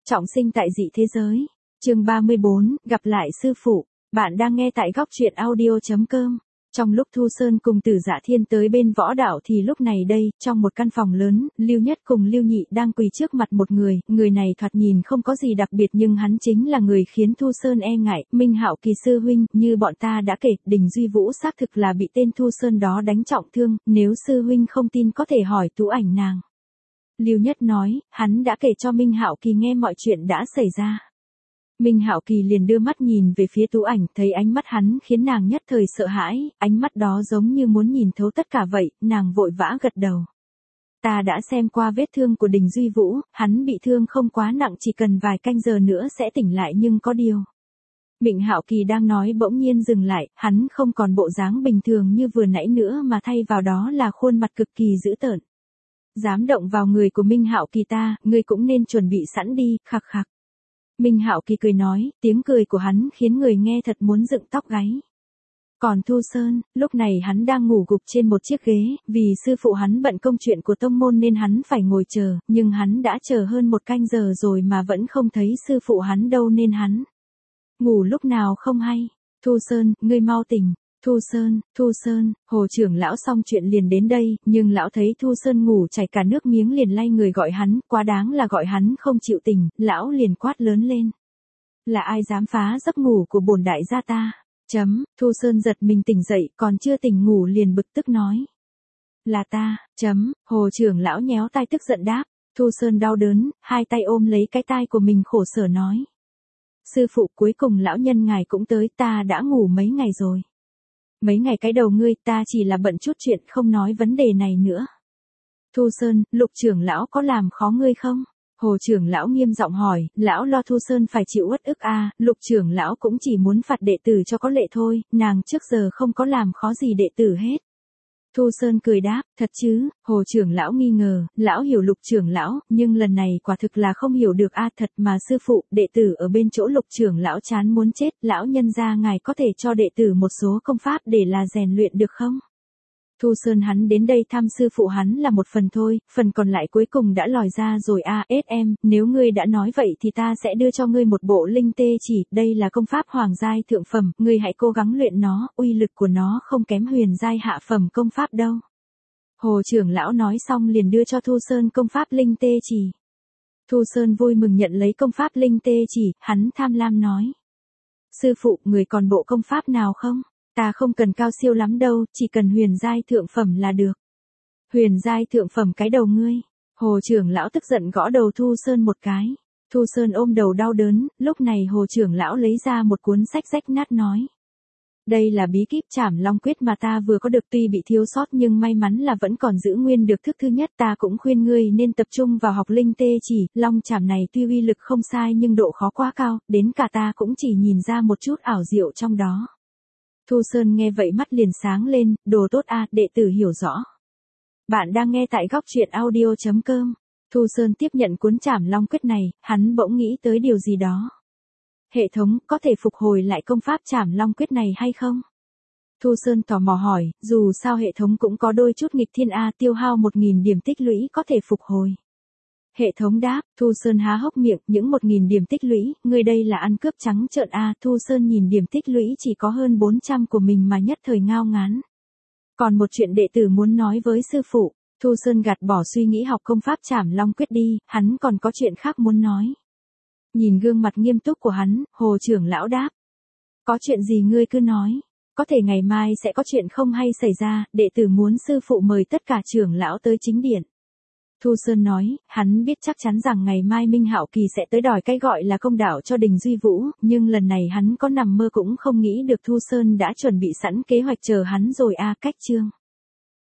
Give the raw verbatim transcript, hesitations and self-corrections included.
Trọng sinh tại dị thế giới. Chương ba mươi bốn, gặp lại sư phụ. Bạn đang nghe tại góc truyện audio chấm com. Trong lúc Thu Sơn cùng Tử Dạ Thiên tới bên võ đạo thì lúc này đây, trong một căn phòng lớn, Lưu Nhất cùng Lưu Nhị đang quỳ trước mặt một người, người này thoạt nhìn không có gì đặc biệt nhưng hắn chính là người khiến Thu Sơn e ngại, Minh Hạo Kỳ sư huynh, như bọn ta đã kể, Đình Duy Vũ xác thực là bị tên Thu Sơn đó đánh trọng thương, nếu sư huynh không tin có thể hỏi Tú Ảnh nàng. Lưu Nhất nói, hắn đã kể cho Minh Hạo Kỳ nghe mọi chuyện đã xảy ra. Minh Hạo Kỳ liền đưa mắt nhìn về phía Tú Ảnh, thấy ánh mắt hắn khiến nàng nhất thời sợ hãi, ánh mắt đó giống như muốn nhìn thấu tất cả vậy, nàng vội vã gật đầu. Ta đã xem qua vết thương của Đình Duy Vũ, hắn bị thương không quá nặng, chỉ cần vài canh giờ nữa sẽ tỉnh lại, nhưng có điều. Minh Hạo Kỳ đang nói bỗng nhiên dừng lại, hắn không còn bộ dáng bình thường như vừa nãy nữa mà thay vào đó là khuôn mặt cực kỳ dữ tợn. Dám động vào người của Minh Hạo Kỳ ta, ngươi cũng nên chuẩn bị sẵn đi, khặc khặc. Minh Hạo Kỳ cười nói, tiếng cười của hắn khiến người nghe thật muốn dựng tóc gáy. Còn Thu Sơn, lúc này hắn đang ngủ gục trên một chiếc ghế, vì sư phụ hắn bận công chuyện của tông môn nên hắn phải ngồi chờ, nhưng hắn đã chờ hơn một canh giờ rồi mà vẫn không thấy sư phụ hắn đâu nên hắn ngủ lúc nào không hay. Thu Sơn, ngươi mau tỉnh. Thu Sơn, Thu Sơn, Hồ trưởng lão xong chuyện liền đến đây, nhưng lão thấy Thu Sơn ngủ chảy cả nước miếng liền lay người gọi hắn, quá đáng là gọi hắn không chịu tỉnh, lão liền quát lớn lên. Là ai dám phá giấc ngủ của bổn đại gia ta? Chấm, Thu Sơn giật mình tỉnh dậy, còn chưa tỉnh ngủ liền bực tức nói. Là ta, chấm, Hồ trưởng lão nhéo tai tức giận đáp. Thu Sơn đau đớn, hai tay ôm lấy cái tai của mình khổ sở nói. Sư phụ, cuối cùng lão nhân ngài cũng tới, ta đã ngủ mấy ngày rồi. Mấy ngày cái đầu ngươi, ta chỉ là bận chút chuyện, không nói vấn đề này nữa. Thu Sơn, Lục trưởng lão có làm khó ngươi không? Hồ trưởng lão nghiêm giọng hỏi, lão lo Thu Sơn phải chịu uất ức à, Lục trưởng lão cũng chỉ muốn phạt đệ tử cho có lệ thôi, nàng trước giờ không có làm khó gì đệ tử hết. Thu Sơn cười đáp, thật chứ? Hồ trưởng lão nghi ngờ, lão hiểu Lục trưởng lão, nhưng lần này quả thực là không hiểu được a à, thật mà sư phụ, đệ tử ở bên chỗ Lục trưởng lão chán muốn chết, lão nhân gia ngài có thể cho đệ tử một số công pháp để là rèn luyện được không? Thu Sơn hắn đến đây thăm sư phụ hắn là một phần thôi, phần còn lại cuối cùng đã lòi ra rồi a à, em, nếu ngươi đã nói vậy thì ta sẽ đưa cho ngươi một bộ linh tê chỉ, đây là công pháp hoàng giai thượng phẩm, ngươi hãy cố gắng luyện nó, uy lực của nó không kém huyền giai hạ phẩm công pháp đâu. Hồ trưởng lão nói xong liền đưa cho Thu Sơn công pháp linh tê chỉ. Thu Sơn vui mừng nhận lấy công pháp linh tê chỉ, hắn tham lam nói. Sư phụ, người còn bộ công pháp nào không? Ta không cần cao siêu lắm đâu, chỉ cần huyền giai thượng phẩm là được. Huyền giai thượng phẩm cái đầu ngươi. Hồ trưởng lão tức giận gõ đầu Thu Sơn một cái. Thu Sơn ôm đầu đau đớn, lúc này Hồ trưởng lão lấy ra một cuốn sách rách nát nói. Đây là bí kíp Trảm Long Quyết mà ta vừa có được, tuy bị thiếu sót nhưng may mắn là vẫn còn giữ nguyên được thức thứ nhất, ta cũng khuyên ngươi nên tập trung vào học linh tê chỉ, long chảm này tuy uy lực không sai nhưng độ khó quá cao, đến cả ta cũng chỉ nhìn ra một chút ảo diệu trong đó. Thu Sơn nghe vậy mắt liền sáng lên, đồ tốt a, đệ tử hiểu rõ. Bạn đang nghe tại góc truyện audio chấm com. Thu Sơn tiếp nhận cuốn Trảm Long Quyết này, hắn bỗng nghĩ tới điều gì đó. Hệ thống, có thể phục hồi lại công pháp Trảm Long Quyết này hay không? Thu Sơn tò mò hỏi, dù sao hệ thống cũng có đôi chút nghịch thiên a, tiêu hao một nghìn điểm tích lũy có thể phục hồi. Hệ thống đáp, Thu Sơn há hốc miệng, những một nghìn điểm tích lũy, người đây là ăn cướp trắng trợn a. Thu Sơn nhìn điểm tích lũy chỉ có hơn bốn trăm của mình mà nhất thời ngao ngán. Còn một chuyện đệ tử muốn nói với sư phụ. Thu Sơn gạt bỏ suy nghĩ học công pháp Trảm Long Quyết đi, hắn còn có chuyện khác muốn nói. Nhìn gương mặt nghiêm túc của hắn, Hồ trưởng lão đáp. Có chuyện gì ngươi cứ nói, có thể ngày mai sẽ có chuyện không hay xảy ra, đệ tử muốn sư phụ mời tất cả trưởng lão tới chính điện. Thu Sơn nói, hắn biết chắc chắn rằng ngày mai Minh Hạo Kỳ sẽ tới đòi cái gọi là công đạo cho Đình Duy Vũ, nhưng lần này hắn có nằm mơ cũng không nghĩ được Thu Sơn đã chuẩn bị sẵn kế hoạch chờ hắn rồi a. Cách chương.